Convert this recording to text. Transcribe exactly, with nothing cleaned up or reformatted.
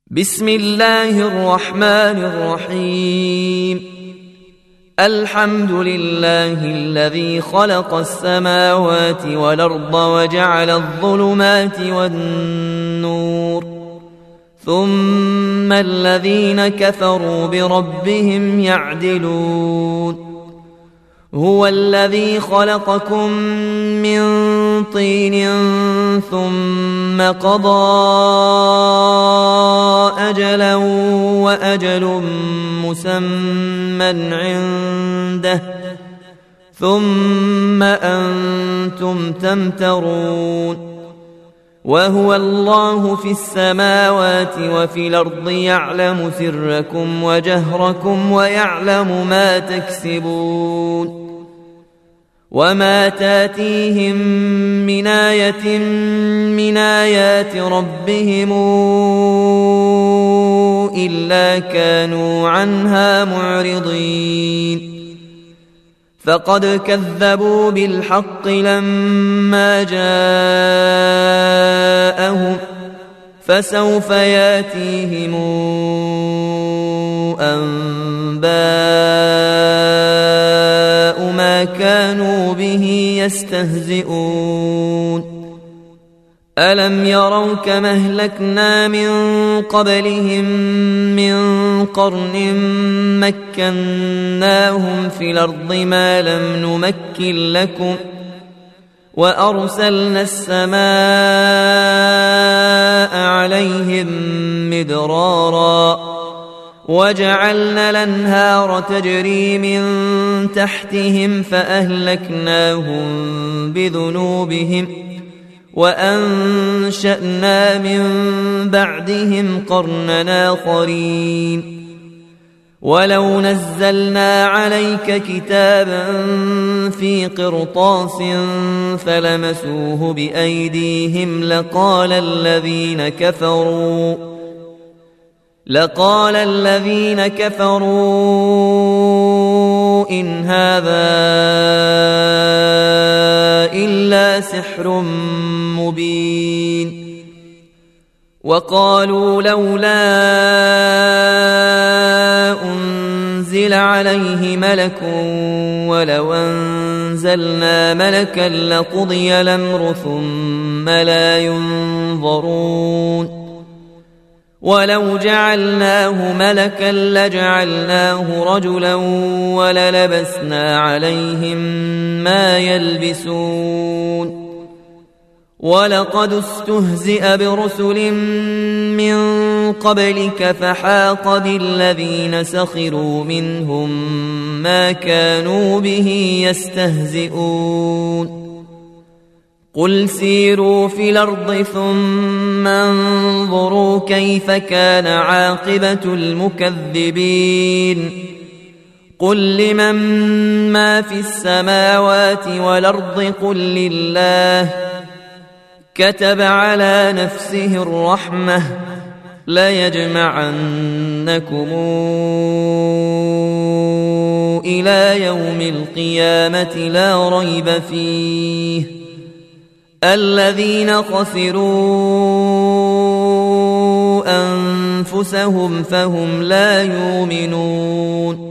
بسم الله الرحمن الرحيم. الحمد لله الذي خلق السماوات والأرض وجعل الظلمات والنور، ثم الذين كفروا بربهم يعدلون. هو الذي خلقكم من طين ثم قضى أجلا وأجل مسمى عنده ثم أنتم تمترون. وهو الله في السماوات وفي الأرض يعلم سركم وجهركم ويعلم ما تكسبون. وما تاتيهم من آية من آيات ربهم إلا كانوا عنها معرضين. فقد كذبوا بالحق لما جاءهم، فسوف ياتيهم أنباء ما كانوا به يستهزئون. ألم يروا كما أهلكنا من قبلهم من قرن مكناهم في الأرض ما لم نمكن لكم، وأرسلنا السماء عليهم مدرارا، وجعلنا الأنهار تجري من تحتهم فأهلكناهم بذنوبهم، وأنشأنا من بعدهم قرنا آخرين. ولو نزلنا عليك كتابا في قرطاس فلمسوه بأيديهم لقال الذين كفروا لقال الذين كفروا إن هذا إلا سحر مبين. وقالوا لولا أنزل عليه ملك ولو أنزلنا ملكا لقضي الأمر ثم لا ينظرون. ولو جعلناه ملكا لجعلناه رجلا وللبسنا عليهم ما يلبسون. ولقد استهزئ برسل من قبلك فحاق بالذين سخروا منهم ما كانوا به يستهزئون. قل سيروا في الأرض ثم انظروا كيف كان عاقبة المكذبين. قل لمن ما في السماوات والأرض قل لله. كتب على نفسه الرحمة ليجمعنكم إلى يوم القيامة لا ريب فيه. الذين خسروا أنفسهم فهم لا يؤمنون.